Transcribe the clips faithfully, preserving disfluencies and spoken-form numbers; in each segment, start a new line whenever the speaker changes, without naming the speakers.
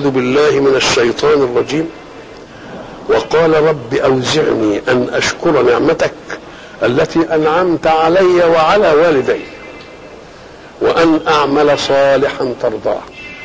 أعوذ بالله من الشيطان الرجيم. وقال رب أوزعني أن أشكر نعمتك التي أنعمت علي وعلى والدي وأن أعمل صالحا ترضاه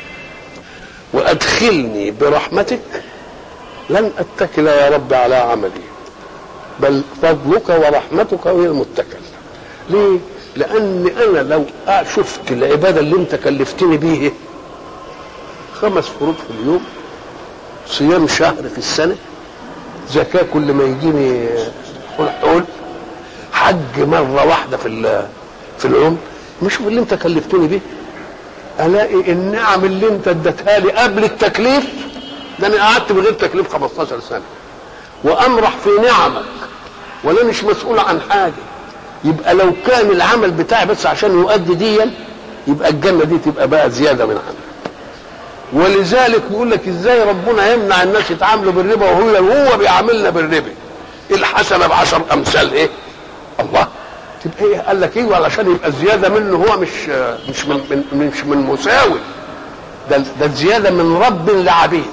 وأدخلني برحمتك. لن أتكل يا رب على عملي بل فضلك ورحمتك هي المتكل. ليه؟ لأن أنا لو شفت العبادة اللي أنت كلفتني بيه، خمس فروض في اليوم، صيام شهر في السنة، زكاة كل ما يجيني حول، حج مرة واحدة في في العمر، مش اللي أنت كلفتني بيه، ألاقي النعم اللي أنت اديتها لي قبل التكليف، ده أنا قعدت بغير تكليف خمستاشر سنة وأمرح في نعمك ولا مش مسؤول عن حاجة. يبقى لو كان العمل بتاعي بس عشان يؤدي ديا، يبقى الجنة دي تبقى بقى زيادة من عنها. ولذلك يقول لك ازاي ربنا يمنع الناس يتعاملوا بالربا وهو هو بيعاملنا بالربا؟ الحسنة بعشر أمثال ايه؟ الله، تبقى ايه؟ قال لك ايه؟ علشان يبقى الزيادة منه هو مش مش من, من مش من مساوي، ده ده الزيادة من رب لعبيد.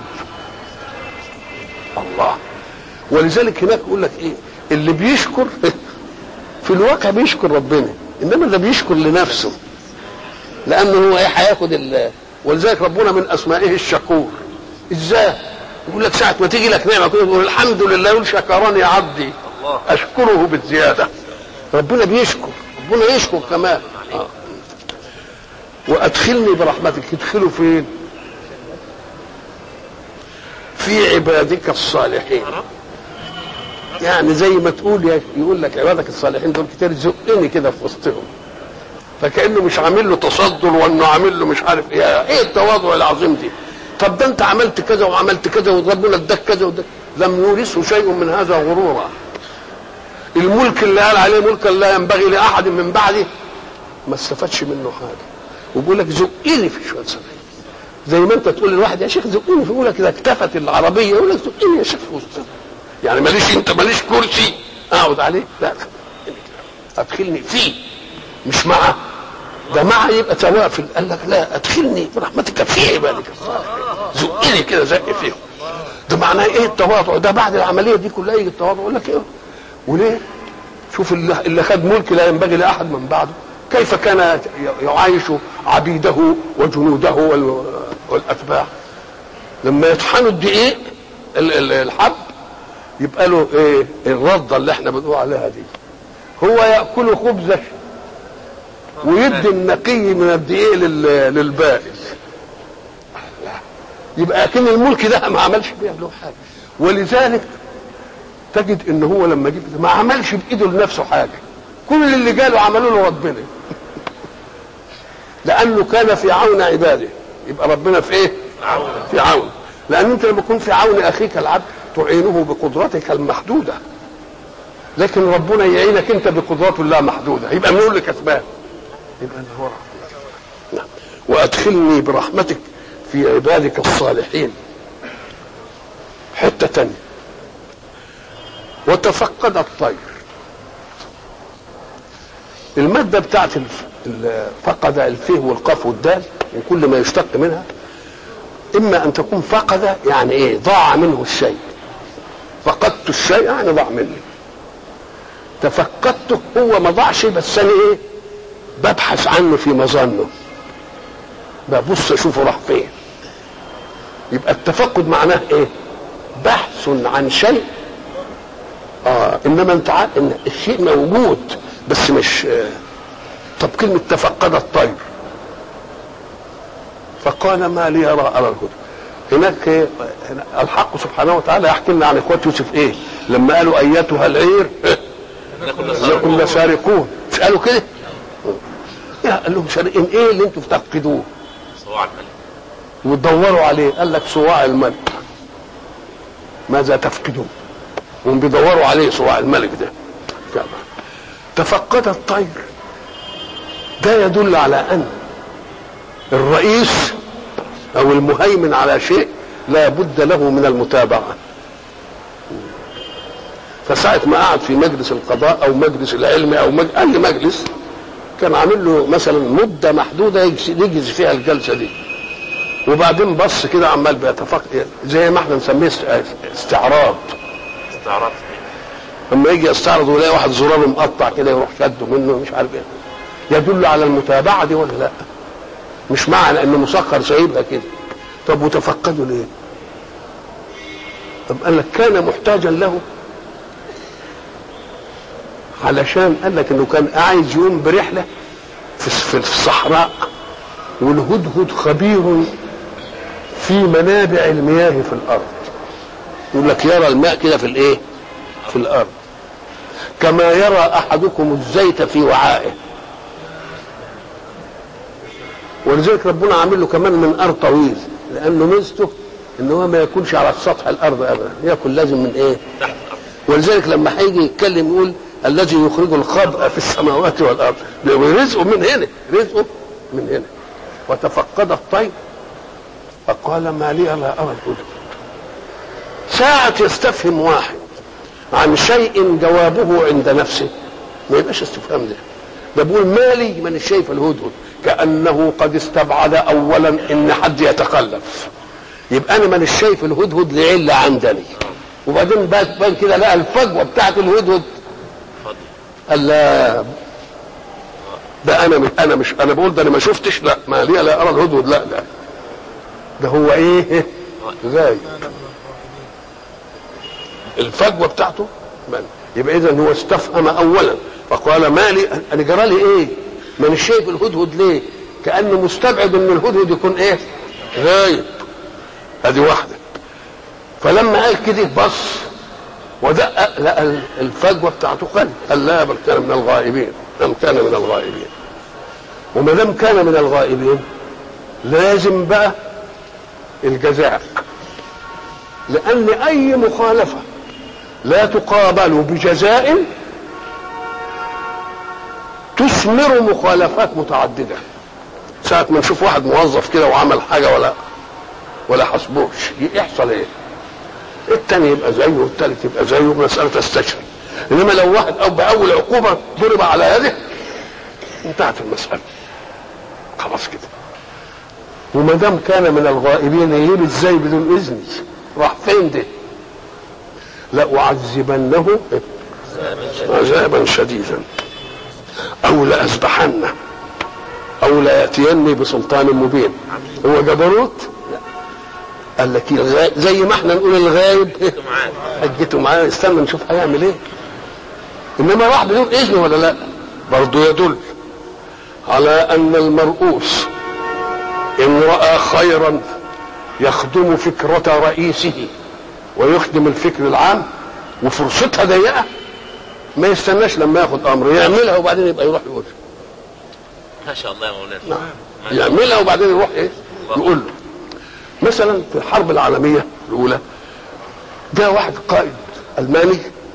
الله. ولذلك هناك يقول لك ايه؟ اللي بيشكر في الواقع بيشكر ربنا، انما اللي بيشكر لنفسه، لانه هو ايه؟ هياخد ال ولذلك ربنا من اسمائه الشكور. ازاي؟ يقول لك ساعه ما تيجي لك نعمه كده تقول الحمد لله، يقول شكرني عبدي اشكره بالزياده. ربنا بيشكر، ربنا يشكر كمان. آه. وادخلني برحمتك. يدخلوا فين؟ في عبادك الصالحين. يعني زي ما تقول يقول لك عبادك الصالحين دول كتير، زقني كده في وسطهم، فكأنه مش عامل له تصدر وانه عامل له مش عارف ايه. ايه التواضع العظيم دي؟ طب ده انت عملت كذا وعملت كذا وربنا اداك كذا وده. لم يورثه شيء من هذا غرورا. الملك اللي قال عليه ملكا لا ينبغي لاحد من بعده ما استفادش منه حاجه، وبيقول لك زقني في شويه صالحين. زي ما انت تقول للواحد يا شيخ زقني، يقول لك اذا اكتفت العربيه يقول لك زقني يا شيخ في وسطها. يعني ماليش انت ماليش كرسي اقعد عليه، لا ادخلني فيه مش معه، ده معه يبقى سواء في. قال لك لا، ادخلني برحمتك في عبادك الصالحين، زقني كده زق فيهم. ده معناه ايه التواضع ده؟ بعد العمليه دي كلها يجي التواضع. يقول لك ايه وليه؟ شوف اللي, اللي خد ملك لا ينبغي لاحد من بعده، كيف كان يعايش عبيده وجنوده والاتباع. لما يطحنوا الدقيق الحب يبقى له ايه؟ الرده اللي احنا بنقول عليها دي. هو ياكل خبزه ويدي النقي من الدقيق للبائس. يبقى كان الملك ده ما عملش بيه له حاجه. ولذلك تجد ان هو لما جه ما عملش بايده لنفسه حاجه، كل اللي جاله عملوا له ربنا، لانه كان في عون عباده. يبقى ربنا في ايه؟ في عون. لان انت لما تكون في عون اخيك العبد تعينه بقدرتك المحدوده، لكن ربنا يعينك انت بقدراته لا محدوده، يبقى منقول لك كسبان. يبقى هو نعم. وادخلني برحمتك في عبادك الصالحين. حته ثانيه، وتفقد الطير. الماده بتاعت فقد الفيه والقاف والدال وكل ما يشتق منها، اما ان تكون فقد يعني ايه؟ ضاع منه الشيء. فقدت الشيء يعني ضاع مني. تفقدته هو ما ضاعش، بس انا ايه؟ ببحث عنه في مظنه، ببص اشوفه راح فين. يبقى التفقد معناه ايه؟ بحث عن شيء. اه انما انت عارف ان الشيء موجود بس مش آه. طب كلمه تفقد الطير، فقال ما لي ارى ارى الهدى. هناك إيه؟ الحق سبحانه وتعالى يحكي لنا عن اخوه يوسف ايه؟ لما قالوا ايتها العير كنا سارقون، مش قالوا كده؟ قال لهم سارقين ايه اللي انتم تفقدوه؟ صواع الملك. وتدوروا عليه، قال لك صواع الملك. ماذا تفقدون؟ هم بيدوروا عليه صواع الملك ده. تفقد الطير ده يدل على ان الرئيس او المهيمن على شيء لا بد له من المتابعه. فساعة ما قعد في مجلس القضاء او مجلس العلم او مج... اي مجلس، كان عامل له مثلا مده محدوده يجلس فيها الجلسه دي. وبعدين بص كده عمال بيتفكر زي ما احنا نسميه استعراض.
استعراض
لما يجي يستعرض ويلاقي واحد زراره مقطع كده يروح شده منه مش عارف ايه، يدل على المتابعه دي ولا لا؟ مش معنى انه مسخر سايبها كده. طب وتفقدوا ليه؟ طب قال لك كان محتاجا له، علشان قال لك انه كان عايز يقوم برحله في الصحراء، والهدهد خبير في منابع المياه في الارض. يقول لك يرى الماء كده في الايه؟ في الارض، كما يرى احدكم الزيت في وعائه. ولذلك ربنا عامل له كمان منقار طويل، لانه ميزته ان هو ما يكونش على سطح الارض ابدا، ياكل لازم من ايه؟ ولذلك لما هيجي يتكلم يقول الذي يخرج الخبأ في السماوات والارض، رزقه من هنا، رزقه من هنا. وتفقد الطير فقال ما لي لا ارى الهدهد. ساعة يستفهم واحد عن شيء جوابه عند نفسه ما يبقاش استفهام ده، ده بيقول مالي من شايف الهدهد، كأنه قد استبعد اولا ان حد يتخلف. يبقى انا من شايف الهدهد لعله عندني، وبعدين بان كده لقى الفجوه بتاعت الهدهد قال لا ده انا مش انا مش انا بقول ده انا ما شفتش، لا ما لي لا ارى الهدهد، لا لا ده هو ايه غايب الفجوه بتاعته من. يبقى اذا هو استفهم اولا فقال ما لي انا جرى لي ايه؟ ما انا شايف الهدهد ليه؟ كانه مستبعد ان الهدهد يكون ايه؟ غايب. ادي واحده. فلما قال كده بص ودقق لقى الفجوه بتاعته قل، قال لا بل كان من الغائبين، بل كان من الغائبين. وما دام كان من الغائبين لازم بقى الجزاء، لان اي مخالفه لا تقابل بجزاء تثمر مخالفات متعدده. ساعه ما نشوف واحد موظف كده وعمل حاجه ولا ولا حسبوش يحصل ايه؟ الثاني يبقى زيه والثالث يبقى زيه، مساله تستشري. انما لو واحد او باول عقوبه ضرب على يده انتهت المساله خلاص كده. وما دام كان من الغائبين يجيب ازاي بدون اذني؟ راح فين ده؟ لأعذبنه عذابا شديدا او لأذبحنه او ليأتيني بسلطان مبين. هو جبروت؟ لا. قال لك زي ما احنا نقول الغايب حجته معاه، استنى نشوف هيعمل ايه. انما راح بدون اذن ولا لا؟ برضه يدل على ان المرؤوس ان رأى خيرا يخدم فكرة رئيسه ويخدم الفكر العام وفرصتها ضيقه ما يستناش لما ياخد امر يعملها وبعدين يبقى يروح يقول
ما شاء الله يا مولانا.
نعم. يعملها وبعدين يروح ايه؟ يقول له. مثلا في الحرب العالميه الاولى جاء واحد قائد الماني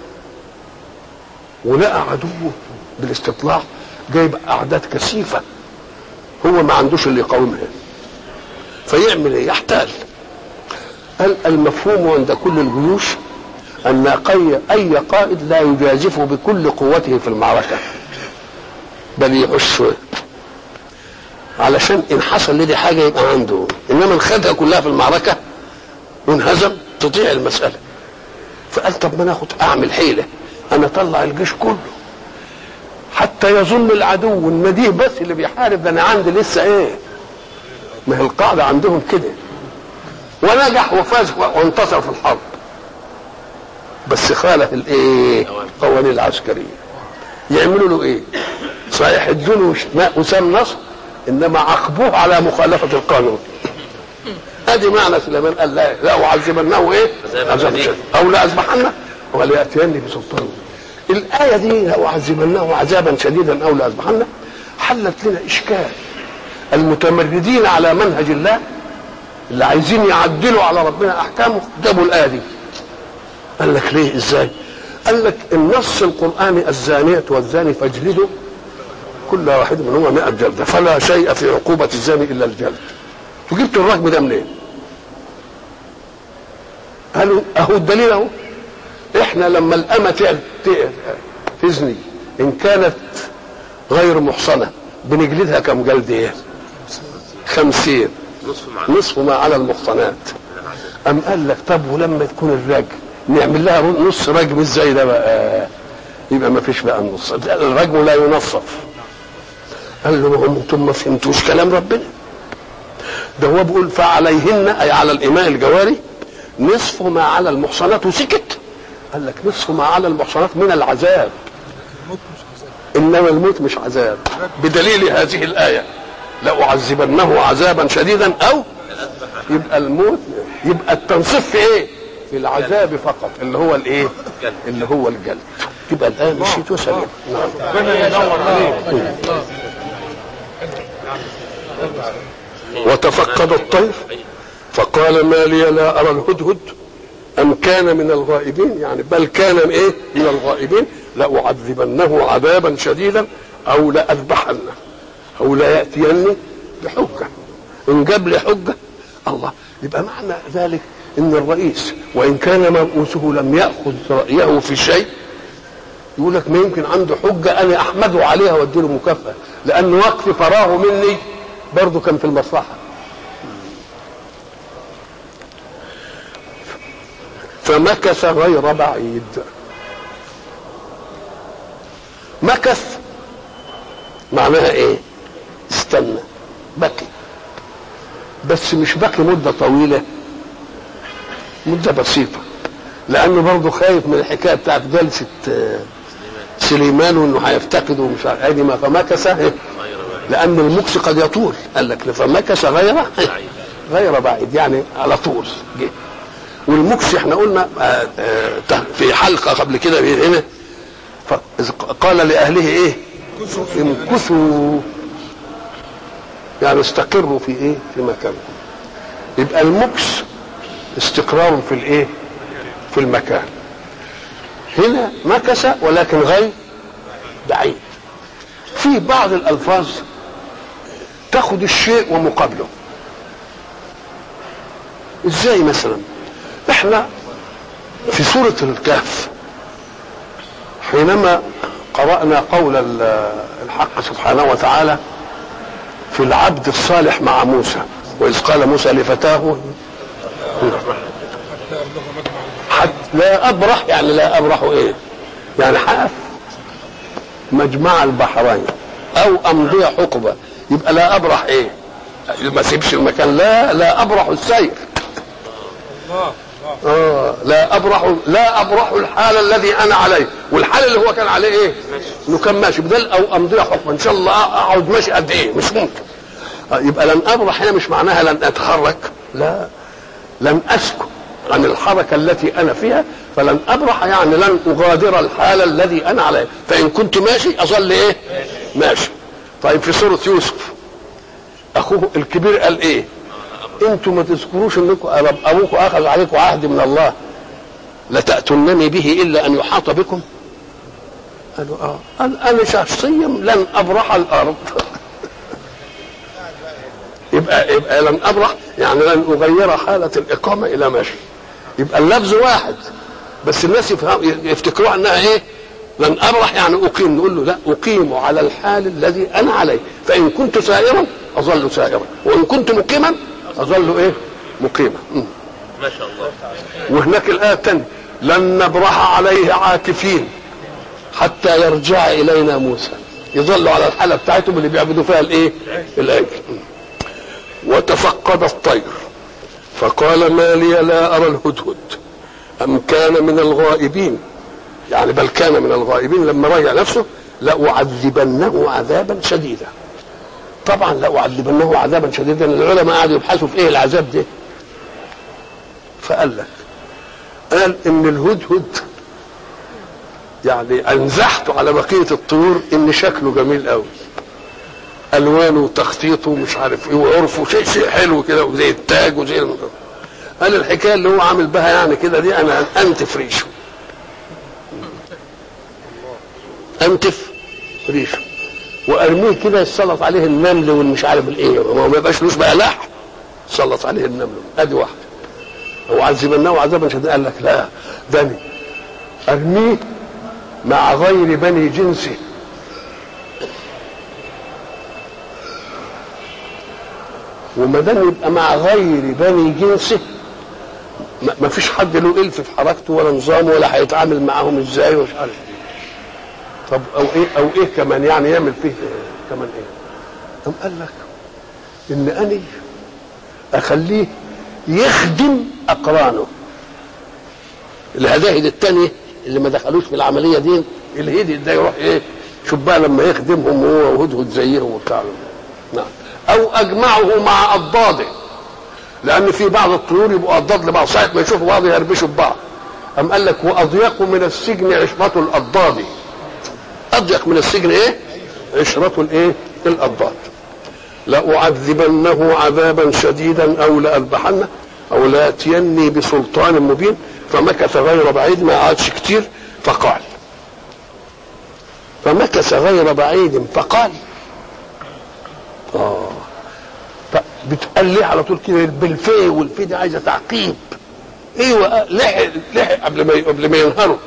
ولقى عدوه بالاستطلاع جايب اعداد كثيفه، هو ما عندوش اللي يقاومها، فيعمل ايه؟ يحتال. قال المفهوم عند كل الجيوش ان اي قائد لا يجازف بكل قوته في المعركه بل يحش علشان ان حصل لدي حاجه يبقى عنده، انما ان خدها كلها في المعركه وانهزم تضيع المساله. فقال طب ما ناخد اعمل حيله، انا اطلع الجيش كله حتى يظن العدو ان دي بس اللي بيحارب، ده انا عندي لسه ايه؟ ما هي القاعده عندهم كده. ونجح وفاز وانتصر في الحرب، بس خالف الايه؟ القوانين العسكريه. يعملوا له ايه؟ صحيح ادوا له وسام نصر، انما عاقبوه على مخالفه القانون. ادي معنى سليمان قال لا لا اعذبنه ايه؟ عذابا شديدا او لا اذبحنه ولياتيني بسلطان. الايه دي لا اعذبنه عذابا شديدا او لا اذبحنه حلت لنا اشكال المتمردين على منهج الله اللي عايزين يعدلوا على ربنا احكامه. جابوا الايه دي قال لك ليه؟ ازاي؟ قال لك النص القراني الزانيه والزاني فاجلدوا كل واحد منهما مئة جلده فلا شيء في عقوبه الزاني الا الجلد. وجبت الرجم ده منين؟ قالوا اهو الدليل اهو، احنا لما الامه تزني ان كانت غير محصنه بنجلدها كم جلد؟ ايه؟ خمسين.
نصف ما
نصف ما على المحصنات. أم قال لك طب ولما تكون الرجم نعمل لها نص رجم ازاي ده بقى؟ يبقى ما فيش بقى النص، الرجم لا ينصف. قال له ما انتم ما فهمتوش كلام ربنا، ده هو بيقول فعليهن اي على الاماء الجواري نصف ما على المحصنات، وسكت. قال لك نصف ما على المحصنات من العذاب، انما الموت مش عذاب، بدليل هذه الايه لأعذبنه عذابا شديدا او يبقى الموت، يبقى التنصيف في ايه؟ في العذاب فقط اللي هو الايه؟ اللي هو الجلد. يبقى الايه مشيت وسلم.
ربنا ينور عليك.
وتفقد الطير فقال ما لي لا ارى الهدهد ام كان من الغائبين، يعني بل كان ايه؟ من الغائبين. لأعذبنه عذابا شديدا او لأذبحنه او ليأتيني بحجه. ان جاب لي حجه الله، يبقى معنى ذلك ان الرئيس وان كان مرؤوسه لم ياخذ رايه في شيء، يقول لك ما يمكن عنده حجه انا احمده عليها واديله مكافاه، لان وقت فراغه مني برضه كان في المصلحه. فمكث غير بعيد. مكث معناها ايه؟ استنى، بكي، بس مش بكي مده طويله، مده بسيطه، لانه برضه خايف من الحكايه بتاعت جلسه سليمان وانه هيفتقده ومش عارف ادي ما. فمكث لان المكث قد يطول، قال لك فمكث غير غير بعيد، يعني على طول جه. والمكث احنا قلنا في حلقه قبل كده هنا قال لاهله ايه؟ امكثوا، يعني استقروا في ايه؟ في مكانكم. يبقى المكث استقرار في الايه؟ في المكان. هنا مكث ولكن غير بعيد. في بعض الالفاظ تاخد الشيء ومقابله. ازاي مثلا؟ احنا في سورة الكهف حينما قرأنا قول الحق سبحانه وتعالى في العبد الصالح مع موسى، وإذ قال موسى لفتاه حتى لا أبرح، يعني لا أبرح إيه؟ يعني حاف مجمع البحرين أو أمضي حقبة، يبقى لا أبرح إيه؟ ما سيبش المكان، لا لا أبرح السير. آه لا أبرح، لا أبرح الحال الذي أنا عليه، والحال اللي هو كان عليه إيه؟ إنه كان ماشي بدل أو أمضي حقبة، إن شاء الله أقعد ماشي قد إيه؟ مش ممكن. آه يبقى لن أبرح هنا مش معناها لن أتحرك، لا، لن أسكن عن الحركة التي أنا فيها، فلن أبرح يعني لن أغادر الحال الذي أنا عليه، فإن كنت ماشي أظل إيه؟ ماشي. طيب في سورة يوسف أخوه الكبير قال إيه؟ انتوا ما تذكروش انكم ابوكم اخذ عليكم عهد من الله لتأتونني به الا ان يحاط بكم؟ قالوا اه. قال انا شخصيا لن ابرح الارض. يبقى يبقى لن ابرح يعني لن اغير حاله الاقامه الى ماشي. يبقى اللفظ واحد بس الناس يفتكروها انها ايه؟ لن ابرح يعني اقيم. نقول له لا، اقيم على الحال الذي انا عليه، فان كنت سائرا اظل سائرا، وان كنت مقيما أظل إيه؟ مقيمة.
ما شاء الله.
وهناك الآية الثانية لن نبرح عليه عاكفين حتى يرجع إلينا موسى، يظلوا على الحالة بتاعتهم اللي بيعبدوا فيها الإيه؟ العجل. وتفقد الطير فقال ما لي لا أرى الهدهد أم كان من الغائبين، يعني بل كان من الغائبين. لما رجع نفسه لأعذبنه عذابا شديدا. طبعا لأعذبنه عذابا شديدا، العلماء قعدوا يبحثوا في ايه العذاب ده، فقال لك قال ان الهدهد يعني انزحته على بقيه الطيور ان شكله جميل قوي، الوانه وتخطيطه ومش عارف ايه وعرفه شيء شيء حلو كده وزي التاج وزي الم... قال الحكايه اللي هو عامل بها يعني كده دي انا انتف ريشه، انتف ريشه وارميه كده يسلط عليه النمل والمش عارف الايه، ما يبقاش لوش بقى لحم، سلط عليه النمل. ادي واحده. وعذبناه عذابا شديدا. قال لك لا، ده ارميه مع غير بني جنسه، وما دام يبقى مع غير بني جنسه ما فيش حد له الف في حركته ولا نظام ولا هيتعامل معاهم ازاي ومش عارف ايه. طب او ايه او ايه كمان يعني يعمل فيه كمان ايه؟ طب قال لك ان اني اخليه يخدم اقرانه الهداهد التانية اللي ما دخلوش في العمليه دي، الهدي ده يروح ايه؟ شوف بقى لما يخدمهم هو وهدهد زيهم وبتاع. نعم. او اجمعه مع اضداده، لان في بعض الطيور يبقوا اضداد لبعض، ساعه ما يشوفوا بعض يربشوا ببعض. ام قال لك واضيق من السجن عشرة الاضداد. اضيق من السجن ايه؟ عشرة الايه؟ الاضداد. لاعذبنه عذابا شديدا او لاذبحنه او لاتيني بسلطان مبين. فمكث غير بعيد، ما قعدش كتير فقال فمكث غير بعيد فقال اه بتقال ليه على طول كده بالفي والفي دي عايزه تعقيب. ايوه لحق لحق قبل ما قبل ما ينهروا.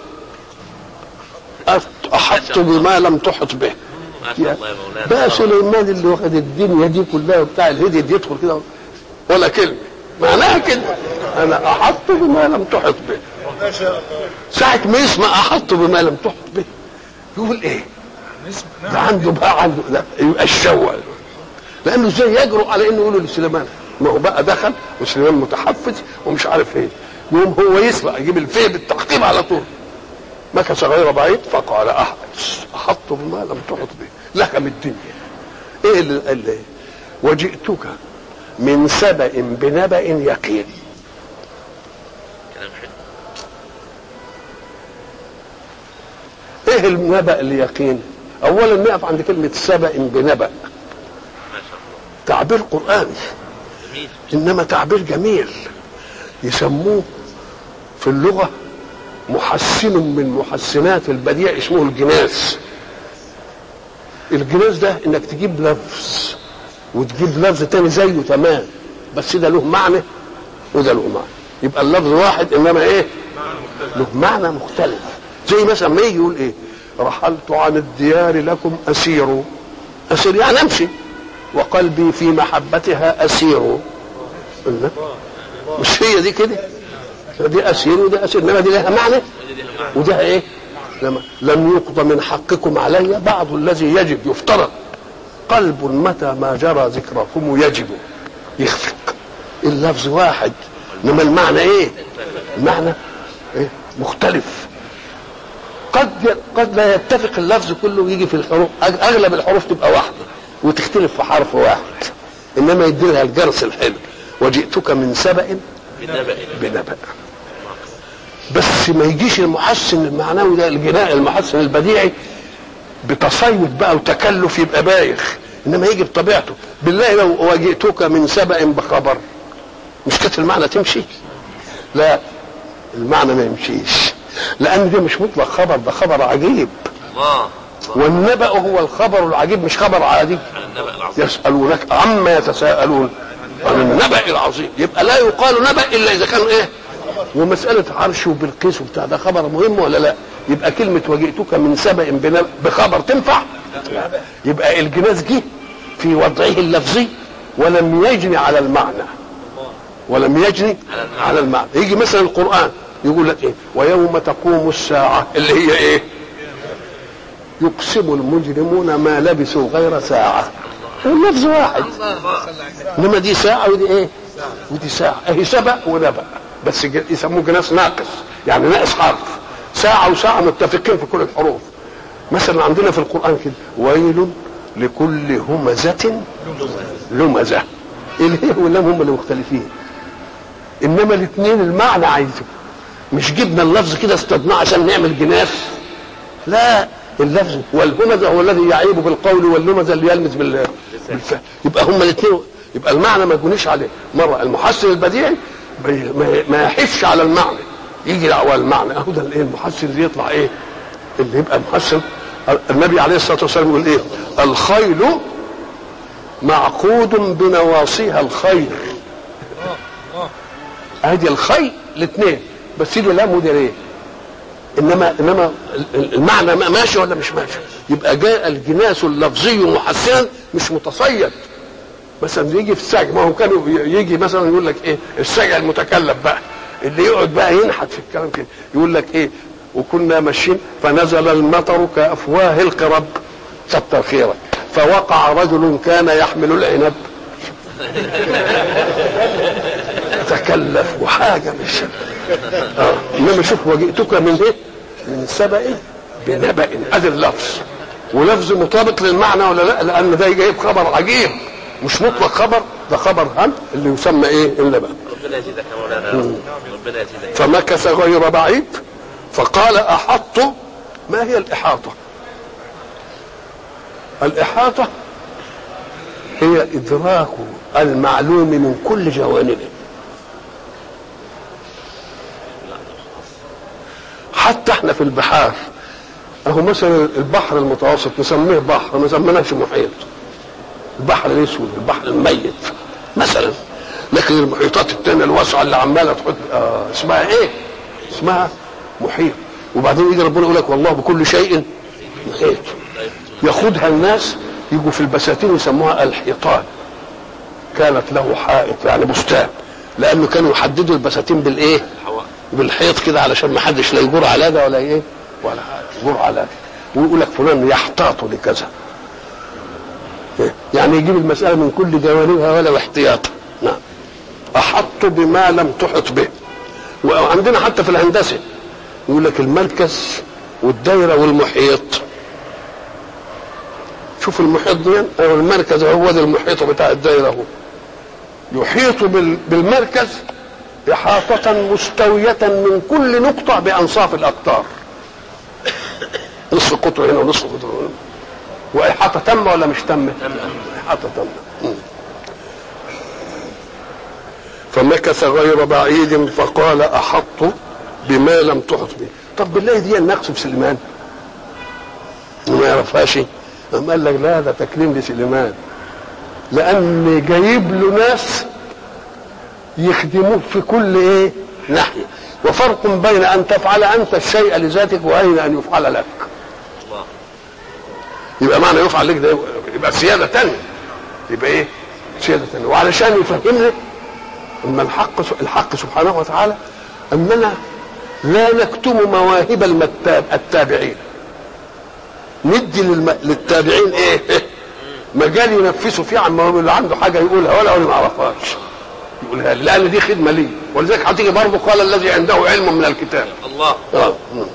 احط بما لم تحط به. بقى سليمان اللي واخد الدنيا دي كلها وبتاع الهدي دي يدخل كده ولا كلمه معناها كده انا احط بما لم تحط به. ساعه ما يسمع احط بما لم تحط به يقول ايه؟ ده عنده بقى عنده لا يبقى الشوى، لانه ازاي يجرؤ على انه يقول لسليمان؟ ما هو بقى دخل وسليمان متحفز ومش عارف ايه، يقوم هو يسمع يجيب الفيه بالتعقيب على طول. مكث غير بعيد فقال احط بما لم تحط به. لكم الدنيا ايه اللي قال لي؟ وجئتك من سبأ بنبأ يقين.
كلام حلو.
ايه النبأ اليقين؟ اولا نقف عند كلمه سبأ بنبأ. تعبير قرآني
جميل،
انما تعبير جميل يسموه في اللغه محسن من محسنات البديع اسمه الجناس. الجناس ده انك تجيب لفظ وتجيب لفظ تاني زيه تمام، بس ده له معنى وده له معنى، يبقى اللفظ واحد انما ايه؟ له معنى مختلف. زي مثلا ما يجي يقول ايه؟ رحلت عن الديار لكم اسير. اسير يعني امشي، وقلبي في محبتها اسير. مش هي دي كده؟ دي اسير ودي اسير، انما دي لها معنى وده ايه؟ لما لم يقضى من حقكم علي بعض الذي يجب يفترض. قلب متى ما جرى ذكركم يجب يخفق. اللفظ واحد انما المعنى ايه؟ المعنى ايه؟ مختلف. قد قد لا يتفق اللفظ كله يجي في الحروف، اغلب الحروف تبقى واحده وتختلف في حرف واحد، انما يدي لها الجرس الحلو. وجئتك من سبأ
بنبأ
بنبأ. بس ما يجيش المحسن المعنوي ده الجناء المحسن البديعي بتصيد بقى وتكلف يبقى بايخ، انما يجي بطبيعته. بالله لو وجئتك من سبأ بخبر مش كانت المعنى تمشي؟ لا، المعنى ما يمشيش، لان ده مش مطلق خبر، ده خبر عجيب.
الله.
والنبأ هو الخبر العجيب مش خبر عادي.
النبأ العظيم.
يسألونك عما يتساءلون عن النبأ العظيم. يبقى لا يقال نبأ الا اذا كان ايه؟ ومسألة عرش وبالقيس وبتاع ده خبر مهم ولا لا؟ يبقى كلمة وجئتك من سبأ بخبر تنفع؟ لا. يبقى الجناس جه في وضعه اللفظي ولم يجني على المعنى، ولم يجني على المعنى. يجي مثلا القرآن يقول لك ايه؟ ويوم تقوم الساعة اللي هي ايه؟ يقسم المجرمون ما لبثوا غير ساعة. اللفظ واحد، انما دي ساعة ودي ايه؟ ودي ساعة. اهي سبأ ونبأ، بس يسموه جناس ناقص، يعني ناقص حرف. ساعة وساعة متفقين في كل الحروف. مثلا عندنا في القرآن كده ويل لكل همزة لمزة. الهي واللام هم اللي مختلفين، انما الاثنين المعنى عايزه. مش جبنا اللفظ كده استدناه عشان نعمل جناس، لا، اللفظ والهمزة هو الذي يعيب بالقول واللمزة اللي يلمز بالفعل. يبقى هم الاثنين، يبقى المعنى ما يكونش عليه. مرة المحسن البديعي ما يحفش على المعنى، يجي على المعنى. اهو ده الايه المحسن اللي يطلع ايه؟ اللي يبقى محسن. النبي عليه الصلاه والسلام يقول ايه؟ الخيل معقود بنواصيها الخير. ادي الخيل الاثنين، بس دي لا مديريه. انما انما المعنى ماشي ولا مش ماشي؟ يبقى جاء الجناس اللفظي محسنا مش متصيد، مثلا يجي في السجع، ما هو كانوا يجي مثلا يقول لك ايه السجع المتكلف بقى اللي يقعد بقى ينحت في الكلام كده، يقول لك ايه وكنا ماشيين فنزل المطر كافواه القرب كتر خيرك فوقع رجل كان يحمل العنب تكلف وحاجه مش اه انما شوف وجئتك من ايه من سبأ بنبأ، ادي اللفظ ولفظ مطابق للمعنى ولا لا؟ لان ده جايب خبر عجيب مش مطلق خبر، ده خبر هم اللي يسمى ايه النبأ.
ربنا يزيدك يا مولانا، ربنا يزيدك.
فمكث غير بعيد فقال احط. ما هي الاحاطه؟ الاحاطه هي ادراك المعلوم من كل جوانبه، حتى احنا في البحار اهو مثلا البحر المتوسط نسميه بحر ما سميناش محيط، البحر الاسود البحر الميت مثلا، لكن المحيطات التانية الواسعه اللي عماله تحط آه اسمها ايه؟ اسمها محيط. وبعدين يجي ربنا يقول لك والله بكل شيء محيط، ياخدها الناس يجوا في البساتين يسموها الحيطان، كانت له حائط يعني بستان، لانه كانوا يحددوا البساتين بالايه؟ بالحيط كده علشان ما حدش لا يجور على ده ولا ايه ولا يجور على ده، ويقول لك فلان يحتاط لكذا، يعني يجيب المساله من كل جوانبها ولا احتياطا. نعم. احط بما لم تحط به. وعندنا حتى في الهندسه يقول لك المركز والدايره والمحيط. شوف المحيط دي او المركز هو ده المحيط بتاع الدايره، هو يحيط بالمركز إحاطة مستوية من كل نقطة بأنصاف الأقطار، نصف قطر هنا ونصف قطر هنا. وإحاطة تامة ولا مش تامة؟ إحاطة تامة. فمكث غير بعيد فقال أحط بما لم تحط به. طب بالله دي نقص بسليمان ما يعرفهاش؟ أم قال لك لا ده تكريم لسليمان، لأن جايب له ناس يخدموه في كل ايه ناحيه، وفرق بين ان تفعل انت الشيء لذاتك وبين ان يفعل لك. يبقى معنى يفعل لك ده يبقى سياده ثانيه، يبقى ايه سياده ثانيه. وعلشان يفهمنا ان الحق الحق سبحانه وتعالى اننا لا نكتم مواهب المتاب التابعين، ندي للتابعين ايه مجال ينفسوا فيه عن مواهب، اللي عنده حاجه يقولها ولا اللي ما يعرفهاش يقولها لي، لان دي خدمه لي. ولذلك هتيجي برضه قال الذي عنده علم من الكتاب
الله.
آه.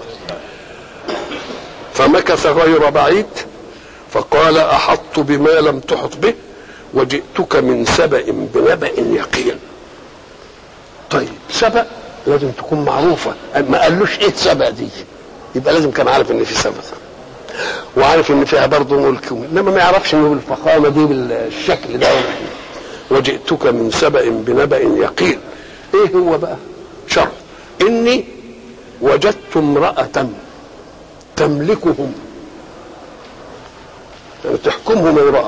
فمكث غير بعيد فقال احط بما لم تحط به وجئتك من سبأ بنبأ يقين. طيب سبأ لازم تكون معروفه، ما قالوش ايه سبأ دي، يبقى لازم كان عارف ان في سبأ وعارف ان فيها برضه ملك، انما ما يعرفش انه بالفخامه دي بالشكل ده. وجئتك من سبأ بنبأ يقين. ايه هو بقى شرح؟ اني وجدت امرأة تملكهم، يعني تحكمهم امرأة،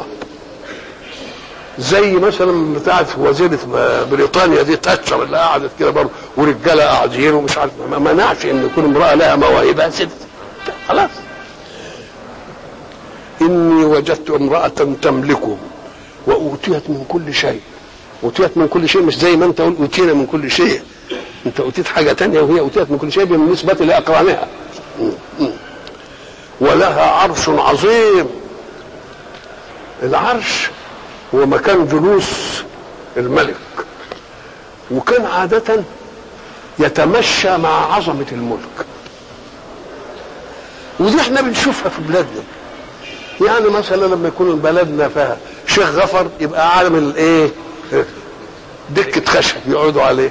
زي مثلا بتاعت وزيرة بريطانيا دي تاتشر اللي قعدت كده برضه ورجاله قاعدين ومش عارف، ما منعش ان يكون امرأة لها مواهبها ست خلاص. اني وجدت امرأة تملكهم وأوتيت من كل شيء. أوتيت من كل شيء مش زي ما أنت قلت أوتينا من كل شيء، أنت أوتيت حاجة تانية وهي أوتيت من كل شيء بالنسبة لأقرانها. ولها عرش عظيم. العرش هو مكان جلوس الملك، وكان عادة يتمشى مع عظمة الملك، ودي احنا بنشوفها في بلادنا. يعني مثلا لما يكون بلدنا فيها شيخ غفر يبقى عامل ايه دكة خشب يقعدوا عليه،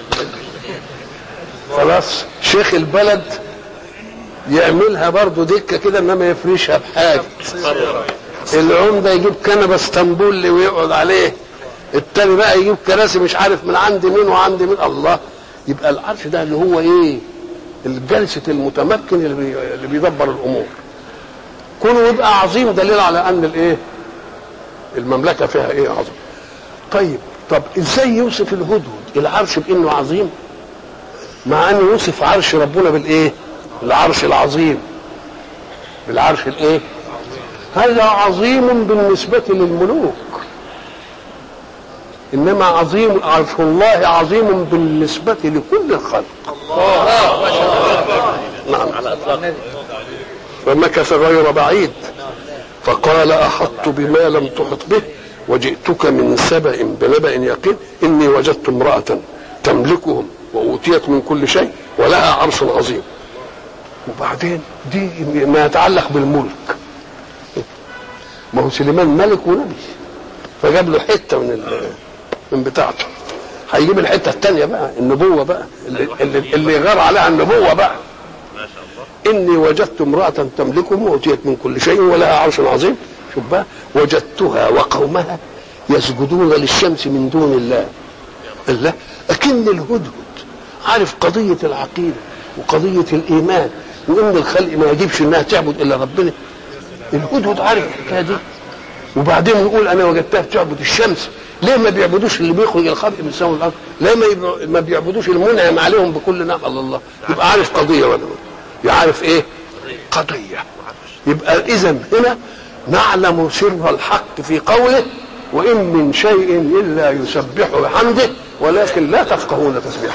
خلاص شيخ البلد يعملها برضو دكة كده انما يفرشها بحاجة، العمدة يجيب كنبة اسطنبولي ويقعد عليه، التاني بقى يجيب كراسي مش عارف من عند مين وعند مين. الله، يبقى العرش ده اللي هو ايه الجلسة المتمكن اللي بيدبر الامور، كونه يبقى عظيم دليل على ان الايه المملكه فيها ايه عظيم. طيب طب ازاي يوصف الهدهد العرش بانه عظيم مع انه يوصف عرش ربنا بالايه العرش العظيم، بالعرش الايه هذا عظيم بالنسبه للملوك، انما عظيم عرش الله عظيم بالنسبه لكل الخلق. نعم. ومكث غير بعيد فقال احطت بما لم تحط به وجئتك من سبأ بنبأ يقين اني وجدت امرأة تملكهم واوتيت من كل شيء ولها عرش عظيم. وبعدين دي ما يتعلق بالملك، ما هو سليمان ملك ونبي فجاب له حته من من بتاعته، هيجيب الحته الثانيه بقى النبوه بقى اللي, اللي, اللي غار عليها النبوه بقى.
ما شاء الله.
اني وجدت امراه تملكهم واوتيت من كل شيء ولها عرش عظيم. شوف بقى وجدتها وقومها يسجدون للشمس من دون الله. الله اكن الهدهد عارف قضيه العقيده وقضيه الايمان وان الخلق ما يجيبش انها تعبد الا ربنا. الهدهد عارف الحكايه دي. وبعدين يقول انا وجدتها بتعبد الشمس. ليه ما بيعبدوش اللي بيخرج الخلق من السماء والارض؟ ليه ما ما بيعبدوش المنعم عليهم بكل نعم الله؟ يبقى عارف قضيه ولا يعرف ايه؟ قضيه. يبقى اذا هنا نعلم سر الحق في قوله وان من شيء الا يسبح بحمده ولكن لا تفقهون تسبيحه.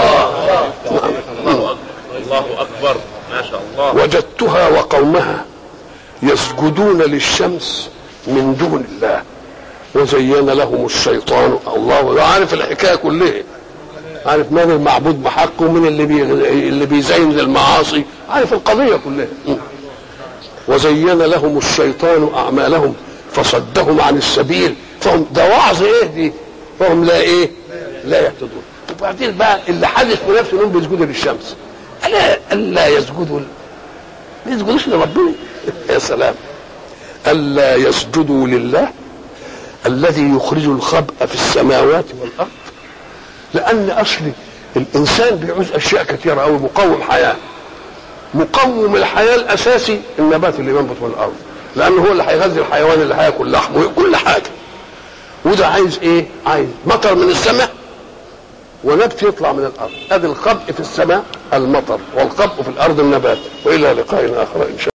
الله اكبر. ما شاء الله.
وجدتها وقومها يسجدون للشمس من دون الله وزين لهم الشيطان. الله عارف الحكايه كلها، عارف من المعبود بحق ومن اللي بي اللي بيزين للمعاصي، عارف القضيه كلها. وزين لهم الشيطان اعمالهم فصدهم عن السبيل فهم ده وعظ ايه دي؟ فهم لا ايه؟ لا يهتدون. وبعدين بقى اللي حدث في نفسه انهم بيسجدوا للشمس. الا الا يسجدوا ما يسجدوش لربنا. يا سلام. الا يسجدوا لله الذي يخرج الخبأ في السماوات والارض. لان اصل الانسان بيعوز اشياء كثيره قوي. مقوم حياه، مقوم الحياه الاساسي النبات اللي بينبت من الارض، لانه هو اللي هيغذي الحيوان اللي هياكل لحمه كل حاجه. وده عايز ايه؟ عايز مطر من السماء ونبت يطلع من الارض. ادي الخبء في السماء المطر والخبء في الارض النبات. والى لقاء اخر ان شاء الله.